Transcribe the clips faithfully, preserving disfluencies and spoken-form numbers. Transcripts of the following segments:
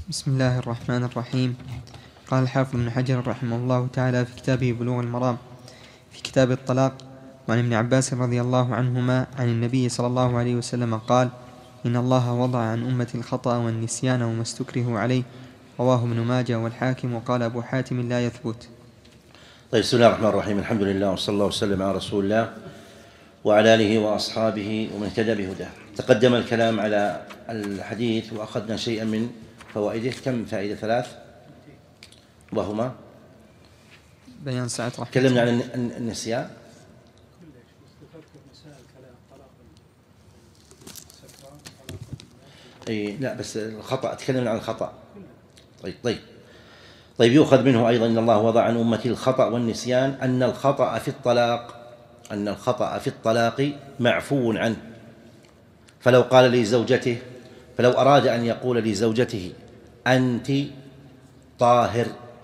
بسم الله الرحمن الرحيم. قال الحافظ ابن حجر رحمه الله تعالى في كتابه بلوغ المرام في كتاب الطلاق: وعن ابن عباس رضي الله عنهما عن النبي صلى الله عليه وسلم قال: إن الله وضع عن أمتي الخطأ والنسيان وما استكرهوا عليه. رواه ابن ماجه والحاكم، وقال أبو حاتم لا يثبت. طيب، بسم الله الرحمن الرحيم. الحمد لله وصلى الله وسلم على رسول الله وعلى آله وأصحابه ومن اهتدى بهداه. تقدم الكلام على الحديث وأخذنا شيئا من فوائده. كم فائدة؟ ثلاث، وهما بيان ساعة رحمة. تكلمنا عن النسيان. أي لا، بس الخطأ تكلمنا عن الخطأ. طيب طيب طيب يؤخذ منه أيضا أن الله وضع عن أمتي الخطأ والنسيان، أن الخطأ في الطلاق أن الخطأ في الطلاق معفو عنه. فلو قال لزوجته فلو أراد أن يقول لزوجته أنت طاهر،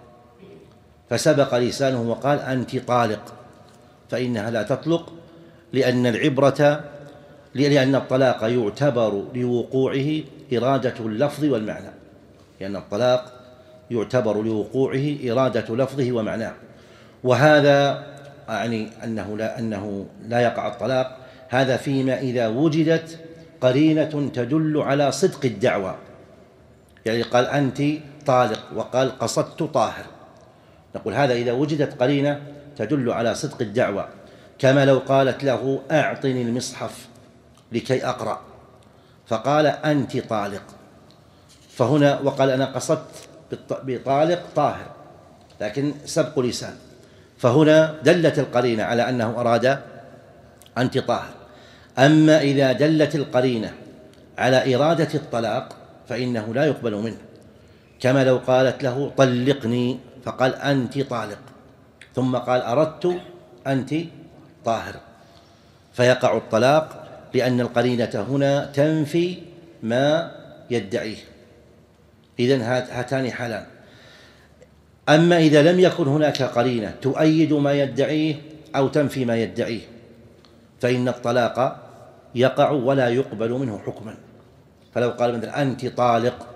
فسبق لسانه وقال أنت طالق، فإنها لا تطلق، لأن العبرة لأن الطلاق يعتبر لوقوعه إرادة اللفظ والمعنى لأن الطلاق يعتبر لوقوعه إرادة لفظه ومعناه. وهذا يعني أنه لا, أنه لا يقع الطلاق، هذا فيما إذا وجدت قرينة تدل على صدق الدعوى. يعني قال أنت طالق وقال قصدت طاهر، نقول هذا إذا وجدت قرينة تدل على صدق الدعوى، كما لو قالت له أعطني المصحف لكي أقرأ، فقال أنت طالق، فهنا وقال أنا قصدت بطالق طاهر، لكن سبق لسان، فهنا دلت القرينة على أنه أراد أنت طاهر. أما إذا دلت القرينة على إرادة الطلاق فإنه لا يقبل منه، كما لو قالت له طلقني فقال أنت طالق، ثم قال أردت أنت طاهر، فيقع الطلاق، لأن القرينة هنا تنفي ما يدعيه. إذن هاتان حالان. أما إذا لم يكن هناك قرينة تؤيد ما يدعيه أو تنفي ما يدعيه فإن الطلاق يقع ولا يقبل منه حكما. فلو قال مثلا أنت طالق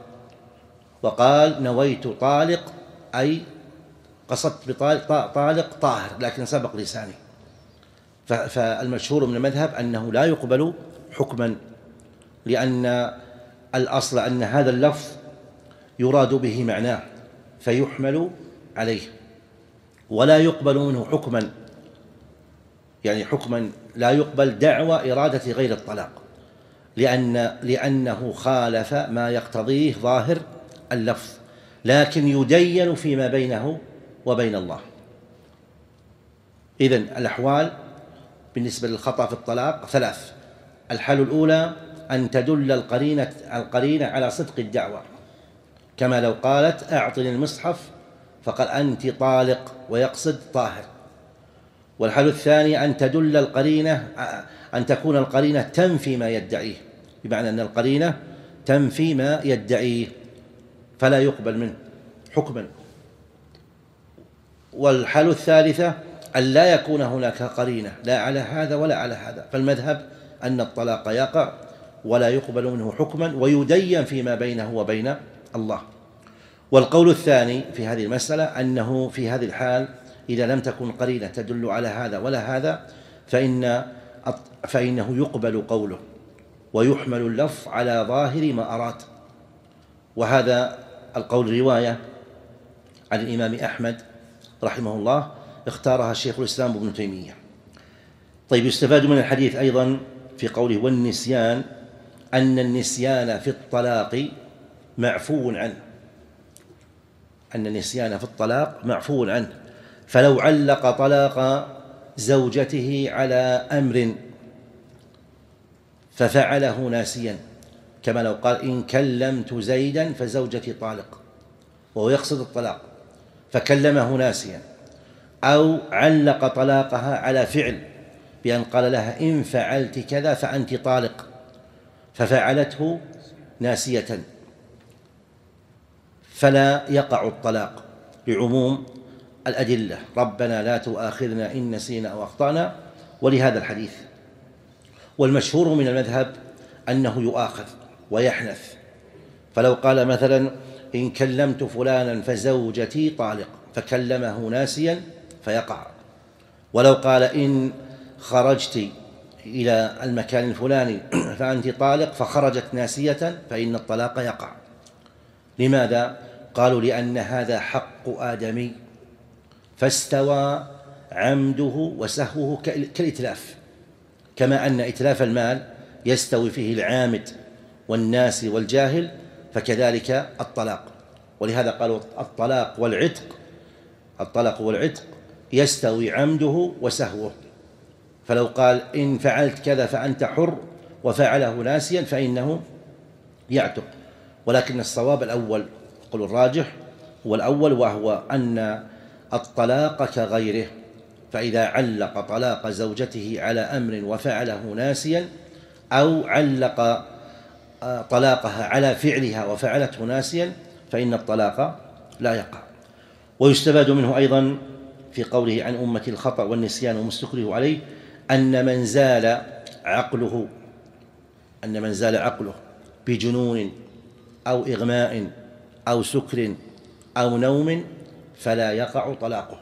وقال نويت طالق أي قصدت بطالق طالق طاهر، لكن سبق لساني، فالمشهور من المذهب أنه لا يقبل حكما، لأن الأصل أن هذا اللفظ يراد به معناه فيحمل عليه، ولا يقبل منه حكما، يعني حكما لا يقبل دعوى إرادة غير الطلاق، لأن لأنه خالف ما يقتضيه ظاهر اللفظ، لكن يدين فيما بينه وبين الله. إذن الأحوال بالنسبة للخطأ في الطلاق ثلاث. الحالة الأولى أن تدل القرينة القرينة على صدق الدعوى، كما لو قالت أعطني المصحف فقال أنت طالق ويقصد طاهر. والحالة الثانية أن تدل القرينة أن تكون القرينة تنفي ما يدعيه، بمعنى أن القرينة تنفي ما يدعيه فلا يقبل منه حكما. والحالة الثالثة أن لا يكون هناك قرينة لا على هذا ولا على هذا، فالمذهب أن الطلاق يقع ولا يقبل منه حكما ويدين فيما بينه وبين الله. والقول الثاني في هذه المسألة أنه في هذه الحال إذا لم تكن قرينة تدل على هذا ولا هذا فإن فإنه يقبل قوله ويحمل اللفظ على ظاهر ما أراد. وهذا القول رواية عن الإمام أحمد رحمه الله اختارها الشيخ الإسلام ابن تيمية. طيب، يستفاد من الحديث أيضا في قوله والنسيان أن النسيان في الطلاق معفو عنه أن النسيان في الطلاق معفو عنه فلو علق طلاق زوجته على أمر ففعله ناسيا، كما لو قال إن كلمت زيدا فزوجتي طالق، وهو يقصد الطلاق فكلمه ناسيا، أو علق طلاقها على فعل بأن قال لها إن فعلت كذا فأنت طالق ففعلته ناسية، فلا يقع الطلاق لعموم الأدلة ربنا لا تؤاخذنا إن نسينا أو أخطأنا ولهذا الحديث. والمشهور من المذهب أنه يؤاخذ ويحنث، فلو قال مثلا إن كلمت فلانا فزوجتي طالق فكلمه ناسيا فيقع. ولو قال إن خرجت إلى المكان الفلاني فأنت طالق فخرجت ناسية فإن الطلاق يقع. لماذا؟ قالوا لأن هذا حق آدمي فاستوى عمده وسهوه كالإتلاف، كما أن إتلاف المال يستوي فيه العامد والناس والجاهل فكذلك الطلاق. ولهذا قالوا الطلاق والعتق الطلاق والعتق يستوي عمده وسهوه. فلو قال إن فعلت كذا فأنت حر وفعله ناسيا فإنه يعتق. ولكن الصواب الأول، قل الراجح هو الأول، وهو أن الطلاق كغيره، فإذا علق طلاق زوجته على أمر وفعله ناسيا أو علق طلاقها على فعلها وفعلته ناسيا فإن الطلاق لا يقع. ويستفاد منه أيضا في قوله عن أمة الخطأ والنسيان وما استكره عليه أن من زال عقله أن من زال عقله بجنون أو إغماء أو سكر أو نوم فلا يقع طلاقه،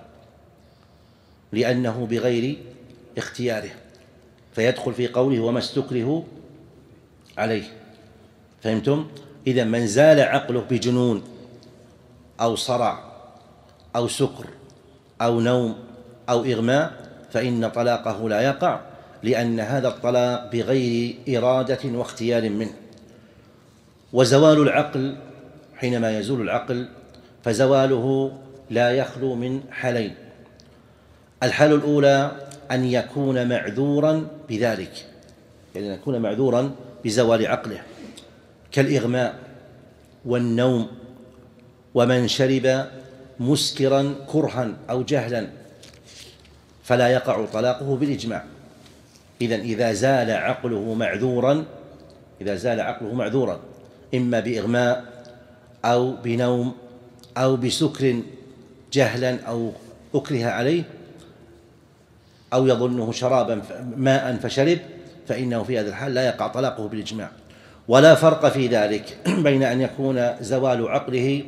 لأنه بغير اختياره، فيدخل في قوله وما استكره عليه. فهمتم؟ إذن من زال عقله بجنون أو صرع أو سكر أو نوم أو إغماء فإن طلاقه لا يقع، لأن هذا الطلاق بغير إرادة واختيار منه. وزوال العقل، حينما يزول العقل فزواله لا يخلو من حالين: الحالة الأولى أن يكون معذورا بذلك، يعني أن يكون معذورا بزوال عقله كالإغماء والنوم، ومن شرب مسكرا كرها أو جهلا فلا يقع طلاقه بالإجماع. إذن إذا زال عقله معذورا إذا زال عقله معذورا إما بإغماء أو بنوم أو بسكر جهلا أو أكره عليه أو يظنه شرابا ماء فشرب، فإنه في هذا الحال لا يقع طلاقه بالإجماع. ولا فرق في ذلك بين أن يكون زوال عقله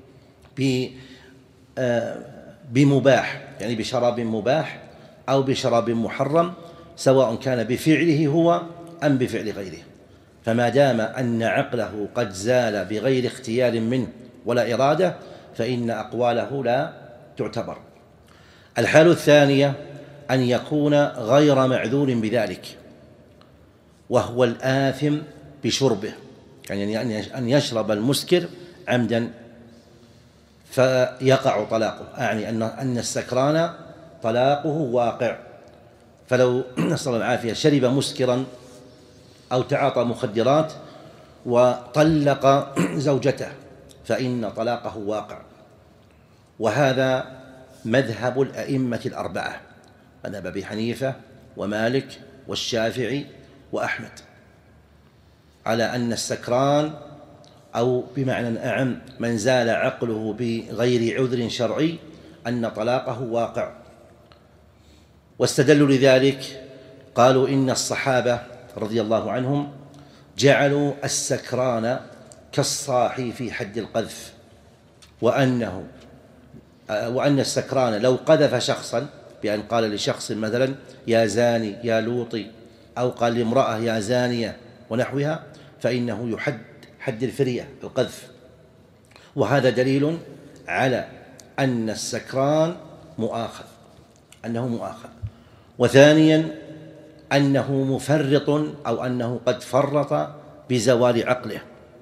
بمباح، يعني بشراب مباح، أو بشراب محرم، سواء كان بفعله هو أم بفعل غيره. فما دام أن عقله قد زال بغير اختيار منه ولا إرادة فإن أقواله لا تعتبر. الحالة الثانية أن يكون غير معذور بذلك، وهو الآثم بشربه، يعني أن يشرب المسكر عمدا فيقع طلاقه، أعني أن السكران طلاقه واقع. فلو نسأل الله العافية شرب مسكرا أو تعاطى مخدرات وطلق زوجته فإن طلاقه واقع. وهذا مذهب الأئمة الأربعة، مذهب أبي حنيفة ومالك والشافعي وأحمد، على أن السكران أو بمعنى أعم من زال عقله بغير عذر شرعي أن طلاقه واقع. واستدلوا لذلك قالوا إن الصحابة رضي الله عنهم جعلوا السكران كالصاحي في حد القذف، وأنه وأن السكران لو قذف شخصا بأن قال لشخص مثلا يا زاني يا لوطي، أو قال لامرأة يا زانية ونحوها، فإنه يحد حد الفرية القذف. وهذا دليل على أن السكران مؤاخذ أنه مؤاخذ وثانيا أنه مفرط، أو أنه قد فرط بزوال عقله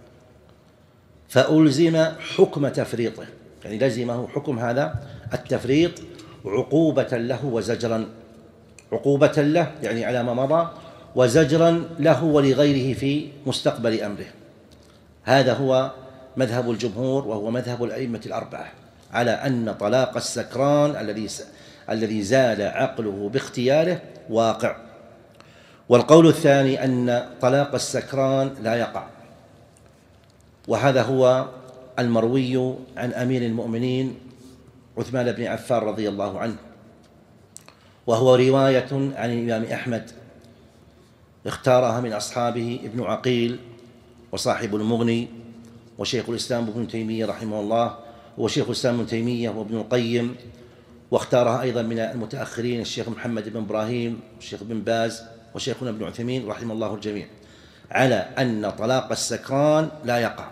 فألزم حكم تفريطه، يعني لزمه حكم هذا التفريط عقوبة له وزجرا، عقوبة له يعني على ما مضى، وزجرا له ولغيره في مستقبل أمره. هذا هو مذهب الجمهور وهو مذهب الأئمة الأربعة، على أن طلاق السكران الذي الذي زال عقله باختياره واقع. والقول الثاني أن طلاق السكران لا يقع، وهذا هو المروي عن أمير المؤمنين عثمان بن عفان رضي الله عنه، وهو رواية عن الإمام أحمد اختارها من أصحابه ابن عقيل وصاحب المغني وشيخ الإسلام ابن تيمية رحمه الله، وشيخ الإسلام ابن تيمية وابن القيم، واختارها أيضا من المتأخرين الشيخ محمد بن إبراهيم والشيخ بن باز وشيخنا ابن عثيمين رحمه الله الجميع، على أن طلاق السكران لا يقع.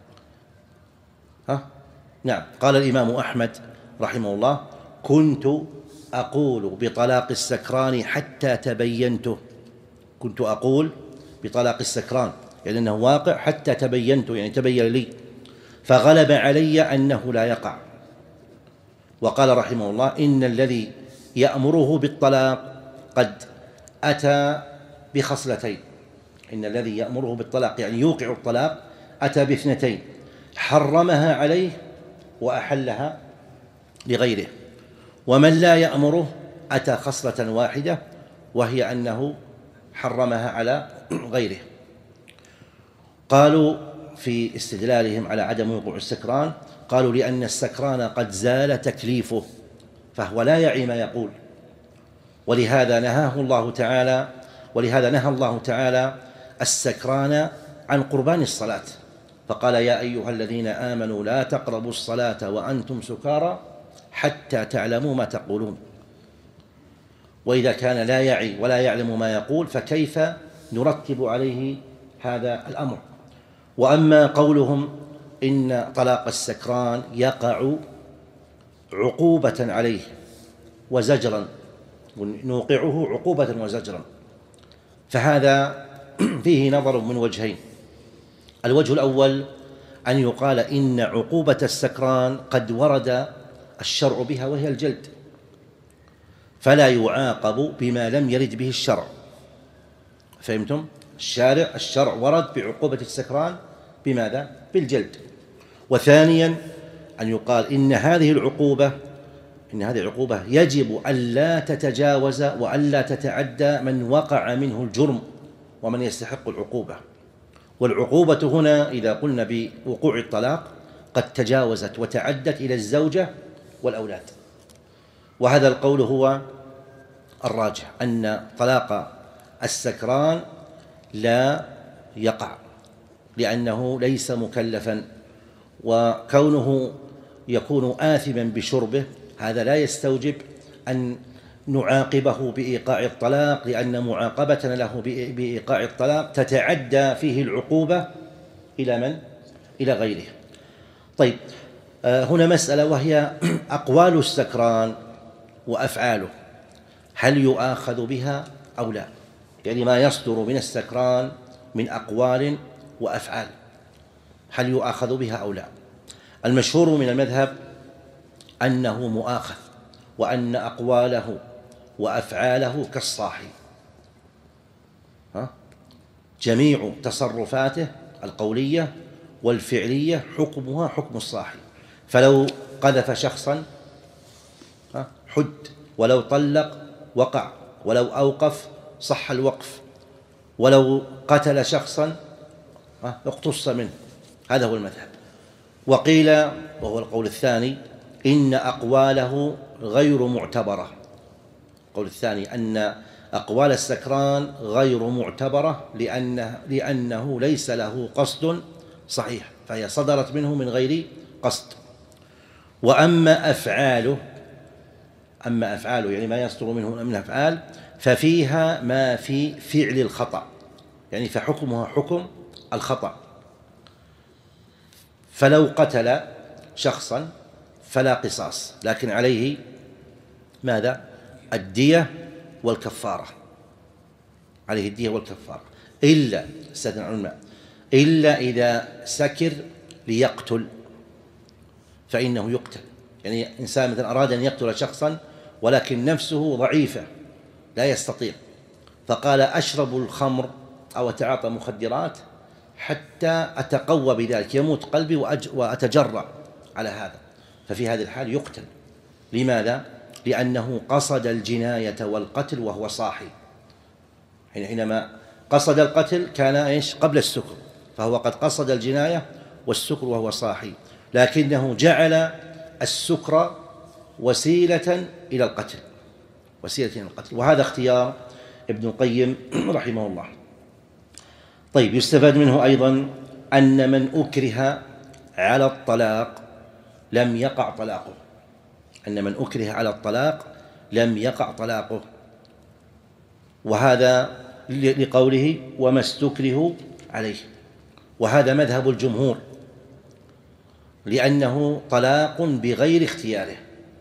ها؟ نعم. قال الإمام أحمد رحمه الله: كنت أقول بطلاق السكران حتى تبينته. كنت أقول بطلاق السكران يعني أنه واقع حتى تبينته، يعني تبين لي، فغلب علي أنه لا يقع. وقال رحمه الله: إن الذي يأمره بالطلاق قد أتى بخصلتين. إن الذي يأمره بالطلاق يعني يوقع الطلاق أتى باثنتين: حرمها عليه وأحلها لغيره. ومن لا يأمره أتى خصلة واحدة وهي أنه حرمها على غيره. قالوا في استدلالهم على عدم وقوع السكران، قالوا: لأن السكران قد زال تكليفه فهو لا يعي ما يقول، ولهذا نهاه الله تعالى ولهذا نهى الله تعالى السكران عن قربان الصلاة، فقال: يا أيها الذين آمنوا لا تقربوا الصلاة وأنتم سكارى حتى تعلموا ما تقولون. وإذا كان لا يعي ولا يعلم ما يقول فكيف نرتب عليه هذا الأمر؟ وأما قولهم إن طلاق السكران يقع عقوبة عليه وزجرا، نوقعه عقوبة وزجرا، فهذا فيه نظر من وجهين. الوجه الأول أن يقال إن عقوبة السكران قد ورد الشرع بها وهي الجلد، فلا يعاقب بما لم يرد به الشرع. فهمتم؟ الشارع الشرع ورد بعقوبة السكران بماذا؟ بالجلد. وثانيا أن يقال إن هذه العقوبة إن هذه العقوبة يجب ألا تتجاوز وألا تتعدى من وقع منه الجرم ومن يستحق العقوبة. والعقوبة هنا إذا قلنا بوقوع الطلاق قد تجاوزت وتعدت إلى الزوجة والأولاد، وهذا القول هو الراجح، أن طلاق السكران لا يقع لأنه ليس مكلفا، وكونه يكون آثما بشربه هذا لا يستوجب أن نعاقبه بإيقاع الطلاق، لأن معاقبتنا له بإيقاع الطلاق تتعدى فيه العقوبة إلى من؟ إلى غيره. طيب، هنا مسألة وهي أقوال السكران وأفعاله، هل يؤاخذ بها أو لا؟ يعني ما يصدر من السكران من أقوال وأفعال هل يؤاخذ بها أو لا؟ المشهور من المذهب أنه مؤاخذ، وأن أقواله وأفعاله كالصاحي، جميع تصرفاته القولية والفعلية حكمها حكم الصاحي. فلو قذف شخصا حد، ولو طلق وقع، ولو أوقف صح الوقف، ولو قتل شخصا اقتص منه. هذا هو المذهب. وقيل، وهو القول الثاني، إن أقواله غير معتبرة. القول الثاني أن أقوال السكران غير معتبرة لأنه, لأنه ليس له قصد صحيح، فهي صدرت منه من غير قصد. وأما أفعاله أما أفعاله يعني ما يصدر منه من أفعال ففيها ما في فعل الخطأ، يعني فحكمها حكم الخطأ. فلو قتل شخصا فلا قصاص، لكن عليه ماذا؟ الدية والكفارة، عليه الدية والكفارة، إلا استثنى العلماء إلا إذا سكر ليقتل فإنه يقتل. يعني إنسان مثلا أراد أن يقتل شخصا ولكن نفسه ضعيفة لا يستطيع، فقال أشرب الخمر أو أتعاطى مخدرات حتى أتقوى بذلك، يموت قلبي وأتجرأ على هذا، ففي هذه الحال يقتل. لماذا؟ لأنه قصد الجناية والقتل وهو صاحي. حينما قصد القتل كان إيش؟ قبل السكر، فهو قد قصد الجناية والسكر وهو صاحي، لكنه جعل السكر وسيلة إلى القتل وسيلة إلى القتل وهذا اختيار ابن القيم رحمه الله. طيب، يستفاد منه أيضا أن من أكره على الطلاق لم يقع طلاقه، أن من أكره على الطلاق لم يقع طلاقه، وهذا لقوله وما استكرهوا عليه، وهذا مذهب الجمهور لأنه طلاق بغير اختياره.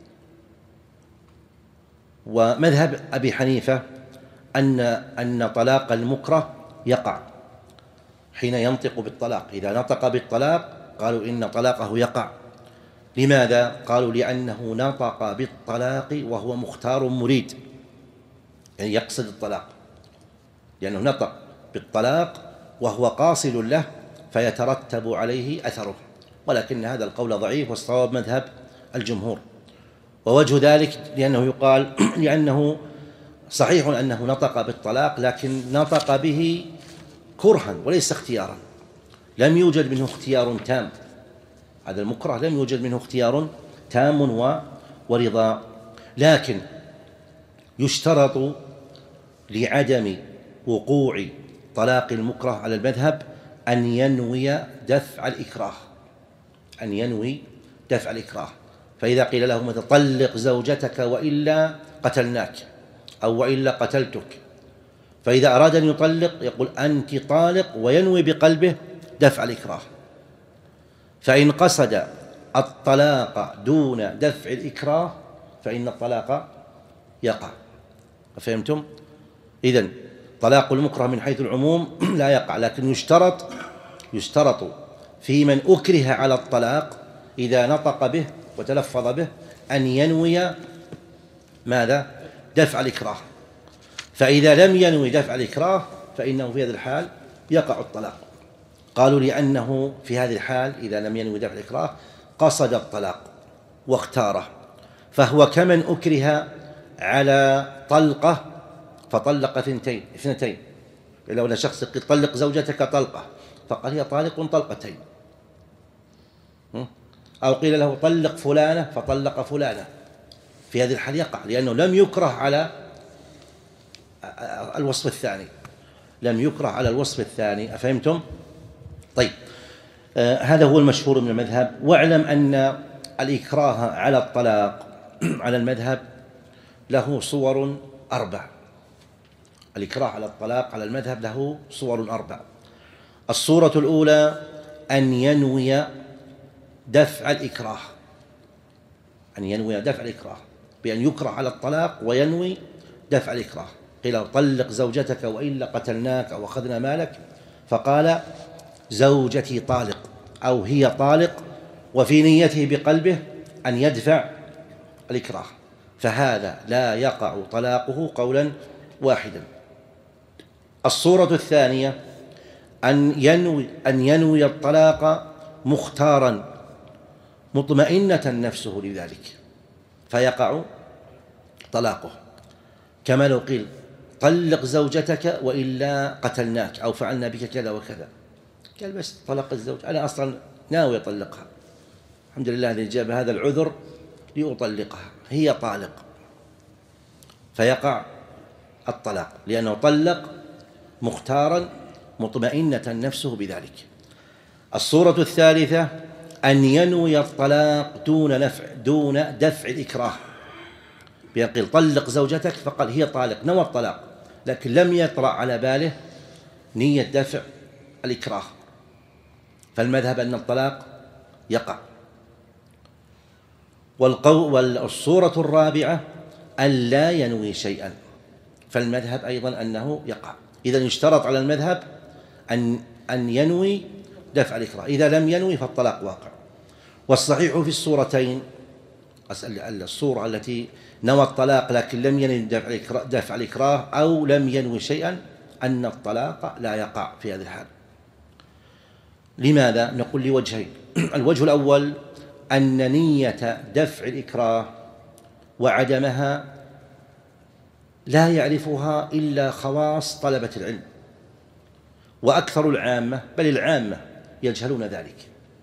ومذهب أبي حنيفة أن أن طلاق المكره يقع حين ينطق بالطلاق، إذا نطق بالطلاق قالوا إن طلاقه يقع. لماذا؟ قالوا لأنه نطق بالطلاق وهو مختار مريد، يعني يقصد الطلاق، لأنه نطق بالطلاق وهو قاصد له فيترتب عليه أثره، ولكن هذا القول ضعيف والصواب مذهب الجمهور. ووجه ذلك لأنه يقال لأنه صحيح أنه نطق بالطلاق لكن نطق به كرها وليس اختيارا، لم يوجد منه اختيار تام، هذا المكره لم يوجد منه اختيار تام ورضا. لكن يشترط لعدم وقوع طلاق المكره على المذهب أن ينوي دفع الإكراه، أن ينوي دفع الإكراه. فإذا قيل له مثلا طلق زوجتك وإلا قتلناك أو وإلا قتلتك، فإذا أراد أن يطلق يقول أنت طالق وينوي بقلبه دفع الإكراه. فإن قصد الطلاق دون دفع الإكراه فإن الطلاق يقع. فهمتم؟ إذن طلاق المكره من حيث العموم لا يقع، لكن يشترط يشترط في من أكره على الطلاق إذا نطق به وتلفظ به أن ينوي ماذا؟ دفع الإكراه. فإذا لم ينوي دفع الإكراه فإنه في هذه الحال يقع الطلاق. قالوا لأنه في هذه الحال إذا لم ينوي دفع الإكراه قصد الطلاق واختاره، فهو كمن أكره على طلقة فطلق اثنتين اثنتين لو أن شخص طلق زوجتك طلقة فقال هي طالق طلقتين، أو قيل له طلق فلانة فطلق فلانة، في هذه الحال يقع لأنه لم يكره على الوصف الثاني، لم يكره على الوصف الثاني. أفهمتم؟ طيب، آه هذا هو المشهور من المذهب. واعلم أن الإكراه على الطلاق على المذهب له صور أربع. الإكراه على الطلاق على المذهب له صور أربع. الصورة الأولى أن ينوي دفع الإكراه، أن ينوي دفع الإكراه بأن يكره على الطلاق وينوي دفع الإكراه. قيل طلق زوجتك وإلا قتلناك أو أخذنا مالك، فقال زوجتي طالق أو هي طالق، وفي نيته بقلبه أن يدفع الإكراه، فهذا لا يقع طلاقه قولا واحدا. الصورة الثانية أن ينوي أن ينوي الطلاق مختارا مطمئنة نفسه لذلك فيقع طلاقه، كما لو قيل طلق زوجتك وإلا قتلناك أو فعلنا بك كذا وكذا، قال بس طلق الزوج أنا أصلا ناوي أطلقها، الحمد لله الذي جاب هذا العذر لأطلقها، هي طالق، فيقع الطلاق لأنه طلق مختارا مطمئنة نفسه بذلك. الصورة الثالثة أن ينوي الطلاق دون نفع دون دفع الإكراه، بيقول طلق زوجتك فقال هي طالق، نوى الطلاق لكن لم يطرأ على باله نية دفع الإكراه، فالمذهب أن الطلاق يقع. والصورة الرابعة أن لا ينوي شيئا، فالمذهب أيضا أنه يقع. إذن يشترط على المذهب أن أن ينوي دفع الإكراه، إذا لم ينوي فالطلاق واقع. والصحيح في الصورتين، الصورة التي نوى الطلاق لكن لم ينوي دفع الإكراه أو لم ينوي شيئا، أن الطلاق لا يقع في هذه الحال. لماذا؟ نقول لوجهين. الوجه الأول أن نية دفع الإكراه وعدمها لا يعرفها إلا خواص طلبة العلم، وأكثر العامة بل العامة يجهلون ذلك.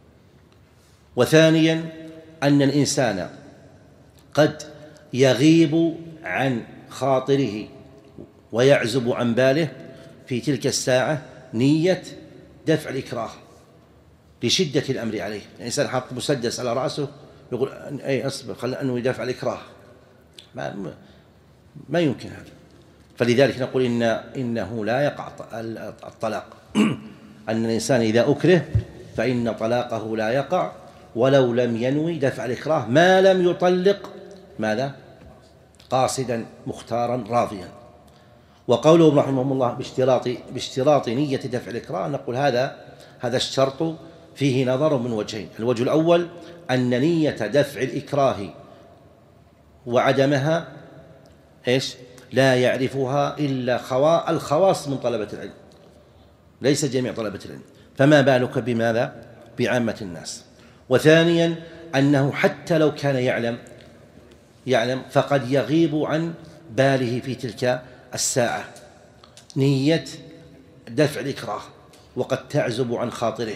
وثانيا أن الإنسان قد يغيب عن خاطره ويعزب عن باله في تلك الساعة نية دفع الإكراه، لشدة الأمر عليه. الإنسان حاط مسدس على رأسه يقول أي أصبر خلى أنه يدافع الإكراه، ما, ما يمكن هذا. فلذلك نقول إن إنه لا يقع الطلاق أن الإنسان إذا أكره فإن طلاقه لا يقع ولو لم ينوي دفع الإكراه، ما لم يطلق ماذا؟ قاصدا مختارا راضيا. وقوله رحمه الله باشتراط باشتراط نية دفع الإكراه، نقول هذا هذا الشرط فيه نظر من وجهين. الوجه الأول أن نية دفع الإكراه وعدمها إيش؟ لا يعرفها إلا خوا الخواص من طلبة العلم، ليس جميع طلبة العلم، فما بالك بماذا؟ بعامة الناس. وثانيا أنه حتى لو كان يعلم يعلم فقد يغيب عن باله في تلك الساعة نية دفع الإكراه، وقد تعزب عن خاطره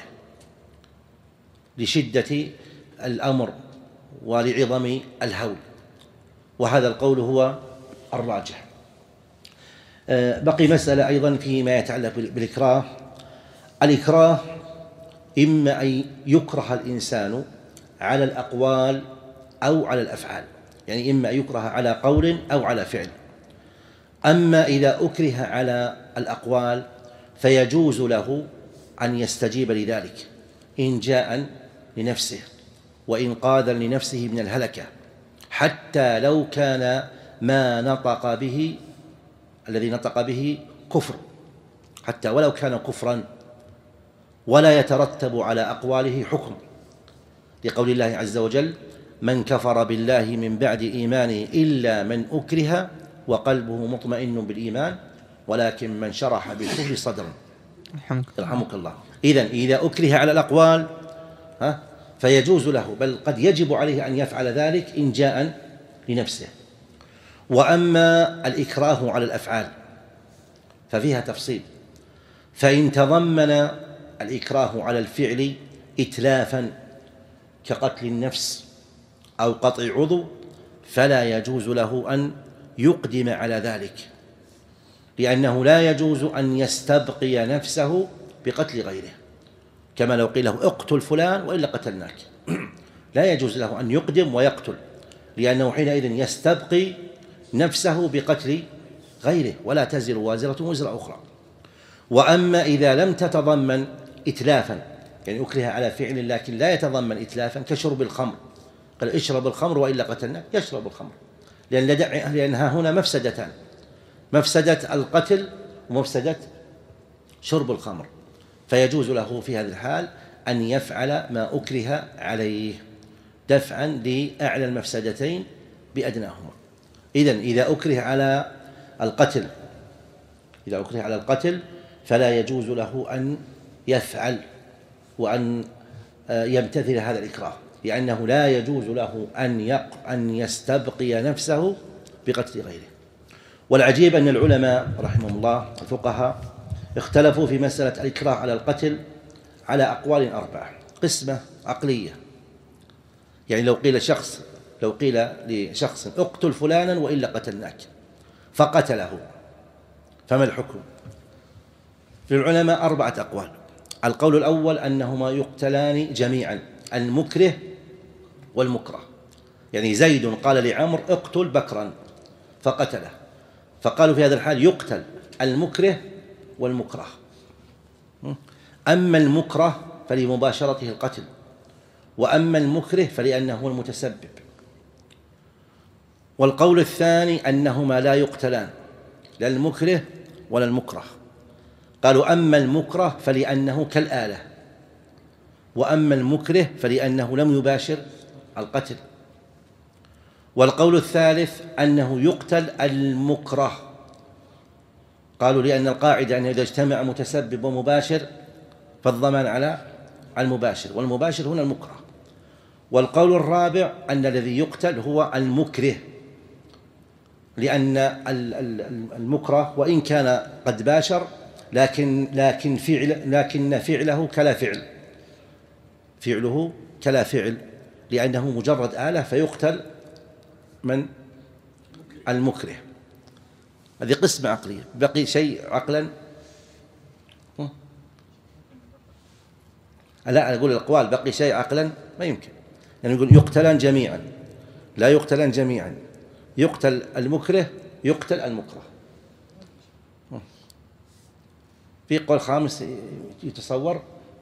لشدة الأمر ولعظم الهول، وهذا القول هو الراجح. بقي مسألة أيضا فيما يتعلق بالإكراه. الإكراه إما أن يكره الإنسان على الأقوال أو على الأفعال، يعني إما أن يكره على قول أو على فعل. أما إذا أكره على الأقوال فيجوز له أن يستجيب لذلك إن جاء لنفسه وإنقاذا لنفسه من الهلكة، حتى لو كان ما نطق به الذي نطق به كفر، حتى ولو كان كفرا ولا يترتب على أقواله حكم، لقول الله عز وجل: من كفر بالله من بعد إيمانه إلا من أكره وقلبه مطمئن بالإيمان ولكن من شرح بالكفر صدرا. يرحمك الله. إذن إذا أكره على الأقوال ها فيجوز له، بل قد يجب عليه أن يفعل ذلك إن جاء لنفسه. وأما الإكراه على الأفعال ففيها تفصيل، فإن تضمن الإكراه على الفعل إتلافا كقتل النفس أو قطع عضو فلا يجوز له أن يقدم على ذلك، لأنه لا يجوز أن يستبقي نفسه بقتل غيره، كما لو قيل له اقتل فلان وإلا قتلناك، لا يجوز له أن يقدم ويقتل، لأنه حينئذ يستبقي نفسه بقتل غيره، ولا تزر وازرة وزر أخرى. وأما إذا لم تتضمن إتلافا، يعني أكره على فعل لكن لا يتضمن إتلافا، كشرب الخمر، قال اشرب الخمر وإلا قتلناك، يشرب الخمر، لأن لأنها هنا مفسدتان: مفسدة القتل ومفسدة شرب الخمر، فيجوز له في هذه الحال أن يفعل ما أكره عليه دفعا لأعلى المفسدتين بأدناهما. إذن إذا أكره على القتل إذا أكره على القتل فلا يجوز له أن يفعل وأن يمتثل هذا الإكراه، لأنه لا يجوز له أن يق أن يستبقي نفسه بقتل غيره. والعجيب أن العلماء رحمهم الله الفقهاء اختلفوا في مسألة الإكراه على القتل على أقوال أربعة. قسمة عقلية، يعني لو قيل شخص لو قيل لشخص اقتل فلانا وإلا قتلناك فقتله فما الحكم؟ للعلماء أربعة أقوال. القول الأول أنهما يقتلان جميعا، المكره والمكره، يعني زيد قال لعمر اقتل بكرا فقتله، فقالوا في هذا الحال يقتل المكره والمكره. أما المكره فلمباشرته القتل، وأما المكره فلأنه هو المتسبب. والقول الثاني أنهما لا يقتلان، لا المكره ولا المكره، قالوا أما المكره فلأنه كالآلة، وأما المكره فلأنه لم يباشر القتل. والقول الثالث أنه يقتل المكره، قالوا لأن القاعدة أن إذا اجتمع متسبب ومباشر فالضمان على المباشر، والمباشر هنا المكره. والقول الرابع أن الذي يقتل هو المكره، لأن المكره وإن كان قد باشر لكن لكن فعل لكن فعله كلا فعل فعله كلا فعل لأنه مجرد آلة، فيقتل من المكره. هذه قسمة عقلية. بقي شيء عقلا لا أقول الأقوال بقي شيء عقلا ما يمكن، يعني يقول يقتلان جميعا، لا يقتلان جميعا، يقتل المكره، يقتل المكره. في قول خامس يتصور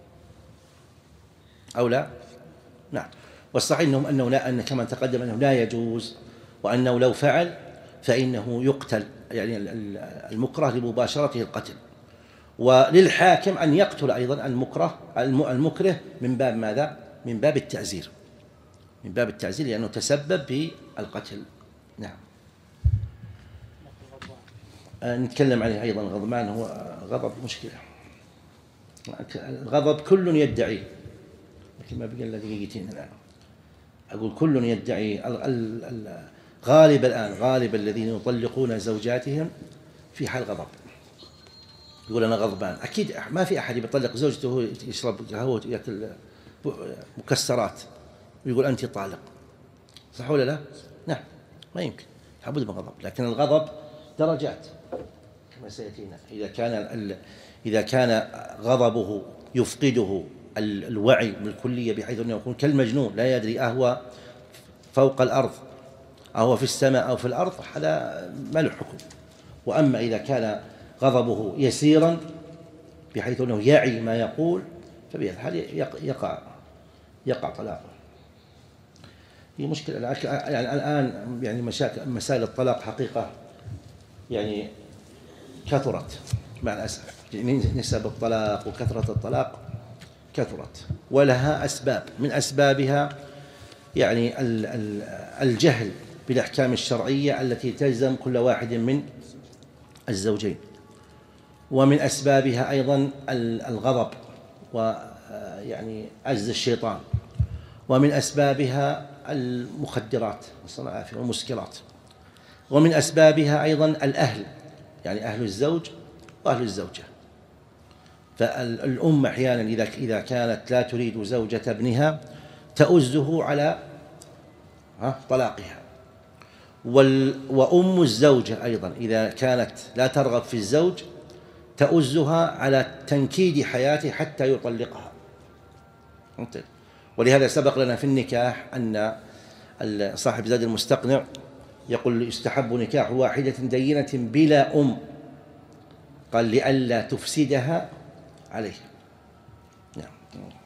أو لا؟ نعم. والصحيح أنهم أنه لا، أن كما تقدم أنه لا يجوز، وأنه لو فعل فإنه يقتل، يعني المكره لمباشرته القتل. وللحاكم أن يقتل أيضا المكره المكره من باب ماذا؟ من باب التعزير، من باب التعزير لأنه تسبب بالقتل. نعم. نتكلم عليه أيضا. الغضبان هو غضب مشكلة. الغضب كل يدعيه، لكن ما بقى إلا دقيقتين الآن. أقول كل يدعي. غالب الآن غالب الذين يطلقون زوجاتهم في حال غضب، يقول أنا غضبان. أكيد ما في أحد يطلق زوجته وهو يشرب قهوة ويأكل مكسرات ويقول أنت طالق، صح ولا لا؟ نعم، ما يمكن، لابد من غضب. لكن الغضب درجات كما سيأتينا. إذا كان إذا كان غضبه يفقده الوعي بالكلية بحيث أنه يكون كالمجنون لا يدري أهو فوق الأرض أهو في السماء أو في الأرض، هذا ما له حكم. وأما إذا كان غضبه يسيرا بحيث أنه يعي ما يقول، فبهذا الحال يقع يقع طلاقه. هي مشكلة يعني الآن، يعني مشاكل مسائل الطلاق حقيقة يعني كثرت مع الأسف. نسب الطلاق وكثرة الطلاق كثرت، ولها أسباب. من أسبابها يعني الجهل بالأحكام الشرعية التي تلزم كل واحد من الزوجين، ومن أسبابها أيضا الغضب ويعني عجز الشيطان، ومن أسبابها المخدرات والمسكرات، ومن أسبابها أيضا الأهل، يعني أهل الزوج وأهل الزوجة. فالأم أحيانا إذا إذا كانت لا تريد زوجة ابنها تؤزه على طلاقها، وأم الزوجة أيضا إذا كانت لا ترغب في الزوج تؤزها على تنكيد حياته حتى يطلقها. ولهذا سبق لنا في النكاح أن صاحب زاد المستقنع يقول يستحب نكاح واحدة دينة بلا أم، قال لئلا تفسدها عليه. نعم.